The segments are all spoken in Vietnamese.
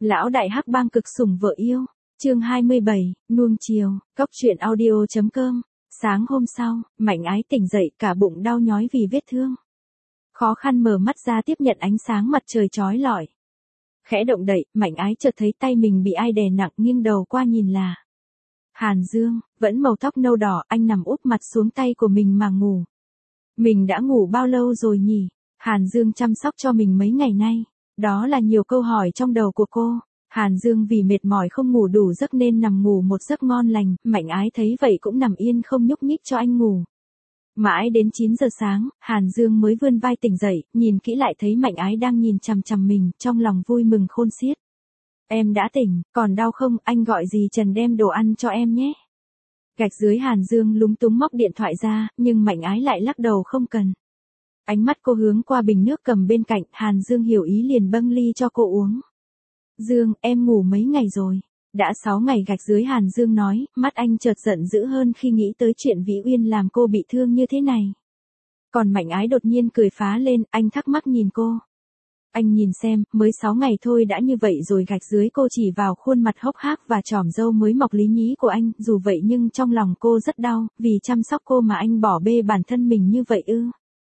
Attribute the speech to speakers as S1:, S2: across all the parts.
S1: Lão đại hắc bang cực sủng vợ yêu. Chương 27, nuông chiều. Cốc truyện audio.com. Sáng hôm sau, Mạnh Ái tỉnh dậy cả bụng đau nhói vì vết thương. Khó khăn mở mắt ra tiếp nhận ánh sáng mặt trời chói lọi. Khẽ động đậy, Mạnh Ái chợt thấy tay mình bị ai đè nặng, nghiêng đầu qua nhìn là Hàn Dương, vẫn màu tóc nâu đỏ, anh nằm úp mặt xuống tay của mình mà ngủ. Mình đã ngủ bao lâu rồi nhỉ? Hàn Dương chăm sóc cho mình mấy ngày nay. Đó là nhiều câu hỏi trong đầu của cô. Hàn Dương vì mệt mỏi không ngủ đủ giấc nên nằm ngủ một giấc ngon lành, Mạnh Ái thấy vậy cũng nằm yên không nhúc nhích cho anh ngủ. Mãi đến 9 giờ sáng, Hàn Dương mới vươn vai tỉnh dậy, nhìn kỹ lại thấy Mạnh Ái đang nhìn chằm chằm mình, trong lòng vui mừng khôn xiết. Em đã tỉnh, còn đau không, anh gọi dì Trần đem đồ ăn cho em nhé. Gạch dưới Hàn Dương lúng túng móc điện thoại ra, nhưng Mạnh Ái lại lắc đầu không cần. Ánh mắt cô hướng qua bình nước cầm bên cạnh, Hàn Dương hiểu ý liền bâng ly cho cô uống. Dương, em ngủ mấy ngày rồi. Đã 6 ngày. Gạch dưới Hàn Dương nói, mắt anh chợt giận dữ hơn khi nghĩ tới chuyện Vĩ Uyên làm cô bị thương như thế này. Còn Mạnh Ái đột nhiên cười phá lên, anh thắc mắc nhìn cô. Anh nhìn xem, mới 6 ngày thôi đã như vậy rồi. Gạch dưới cô chỉ vào khuôn mặt hốc hác và chòm râu mới mọc lý nhí của anh, dù vậy nhưng trong lòng cô rất đau, vì chăm sóc cô mà anh bỏ bê bản thân mình như vậy ư.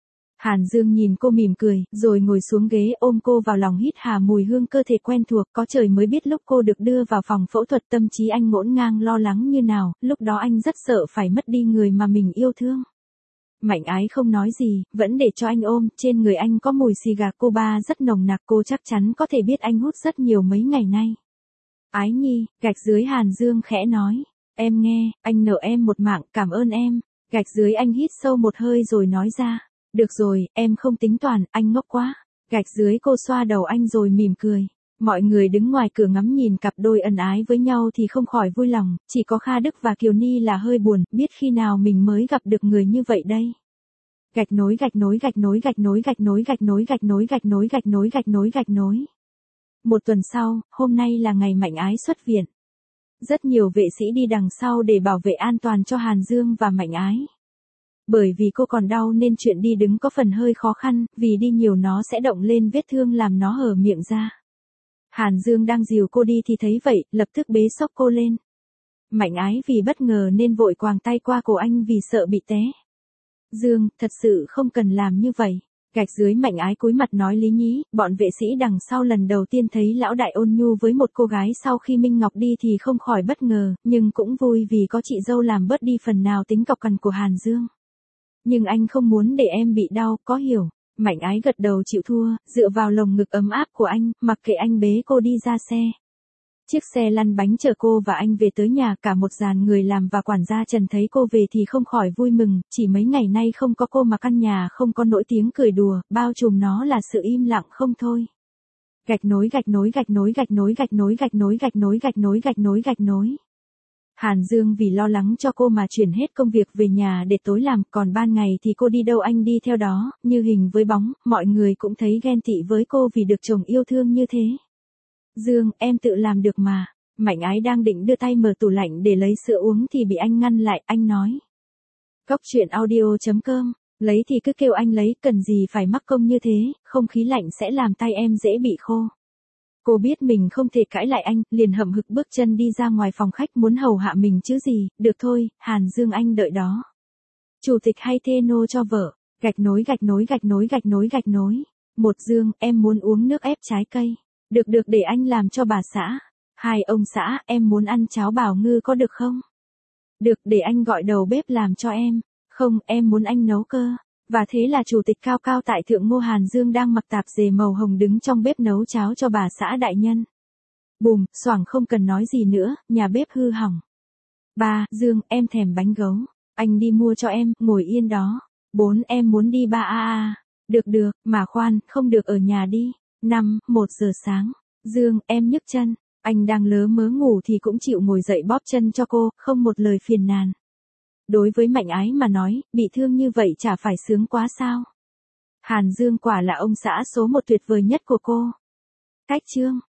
S1: Hàn Dương nhìn cô mỉm cười, rồi ngồi xuống ghế ôm cô vào lòng hít hà mùi hương cơ thể quen thuộc, có trời mới biết lúc cô được đưa vào phòng phẫu thuật tâm trí anh ngổn ngang lo lắng như nào, lúc đó anh rất sợ phải mất đi người mà mình yêu thương. Mạnh Ái không nói gì, vẫn để cho anh ôm, trên người anh có mùi xì gà Cuba rất nồng nặc, cô chắc chắn có thể biết anh hút rất nhiều mấy ngày nay. Ái nhi, gạch dưới Hàn Dương khẽ nói, em nghe, anh nợ em một mạng, cảm ơn em. Gạch dưới anh hít sâu một hơi rồi nói ra. Được rồi, em không tính toán, anh ngốc quá. Gạch dưới cô xoa đầu anh rồi mỉm cười. Mọi người đứng ngoài cửa ngắm nhìn cặp đôi ân ái với nhau thì không khỏi vui lòng, chỉ có Kha Đức và Kiều Ni là hơi buồn, biết khi nào mình mới gặp được người như vậy đây. Gạch nối gạch nối gạch nối gạch nối gạch nối gạch nối gạch nối gạch nối gạch nối gạch nối gạch nối. Một tuần sau, hôm nay là ngày Mạnh Ái xuất viện. Rất nhiều vệ sĩ đi đằng sau để bảo vệ an toàn cho Hàn Dương và Mạnh Ái. Bởi vì cô còn đau nên chuyện đi đứng có phần hơi khó khăn, vì đi nhiều nó sẽ động lên vết thương làm nó hở miệng ra. Hàn Dương đang dìu cô đi thì thấy vậy, lập tức bế xốc cô lên. Mạnh Ái vì bất ngờ nên vội quàng tay qua cổ anh vì sợ bị té. Dương, thật sự không cần làm như vậy. Gạch dưới Mạnh Ái cúi mặt nói lý nhí, bọn vệ sĩ đằng sau lần đầu tiên thấy lão đại ôn nhu với một cô gái sau khi Minh Ngọc đi thì không khỏi bất ngờ, nhưng cũng vui vì có chị dâu làm bớt đi phần nào tính cọc cằn của Hàn Dương. Nhưng anh không muốn để em bị đau, có hiểu? Mạnh Ái gật đầu chịu thua, dựa vào lồng ngực ấm áp của anh, mặc kệ anh bế cô đi ra xe. Chiếc xe lăn bánh chở cô và anh về tới nhà, cả một dàn người làm và quản gia Trần thấy cô về thì không khỏi vui mừng, chỉ mấy ngày nay không có cô mà căn nhà không có nỗi tiếng cười đùa, bao trùm nó là sự im lặng không thôi. Gạch nối gạch nối gạch nối gạch nối gạch nối gạch nối gạch nối gạch nối gạch nối gạch nối. Hàn Dương vì lo lắng cho cô mà chuyển hết công việc về nhà để tối làm, còn ban ngày thì cô đi đâu anh đi theo đó, như hình với bóng, mọi người cũng thấy ghen tị với cô vì được chồng yêu thương như thế. Dương, em tự làm được mà. Mạnh Ái đang định đưa tay mở tủ lạnh để lấy sữa uống thì bị anh ngăn lại, anh nói. Cốc truyện audio.com, lấy thì cứ kêu anh lấy, cần gì phải mắc công như thế, không khí lạnh sẽ làm tay em dễ bị khô. Cô biết mình không thể cãi lại anh, liền hậm hực bước chân đi ra ngoài phòng khách muốn hầu hạ mình chứ gì, được thôi, Hàn Dương anh đợi đó. Chủ tịch hay thê nô cho vợ, gạch nối gạch nối gạch nối gạch nối gạch nối. Một Dương, em muốn uống nước ép trái cây. Được được để anh làm cho bà xã. Hai ông xã, em muốn ăn cháo bào ngư có được không? Được để anh gọi đầu bếp làm cho em. Không, em muốn anh nấu cơ. Và thế là chủ tịch cao cao tại thượng Ngô Hàn Dương đang mặc tạp dề màu hồng đứng trong bếp nấu cháo cho bà xã đại nhân. Bùm, xoảng không cần nói gì nữa, nhà bếp hư hỏng. 3. Dương, em thèm bánh gấu. Anh đi mua cho em, ngồi yên đó. 4. Em muốn đi Được được, mà khoan, không được ở nhà đi. 5. 1 giờ sáng. Dương, em nhức chân. Anh đang lớ mớ ngủ thì cũng chịu ngồi dậy bóp chân cho cô, không một lời phiền nàn. Đối với Mạnh Ái mà nói, bị thương như vậy chả phải sướng quá sao. Hàn Dương quả là ông xã số 1 tuyệt vời nhất của cô. Cách chương.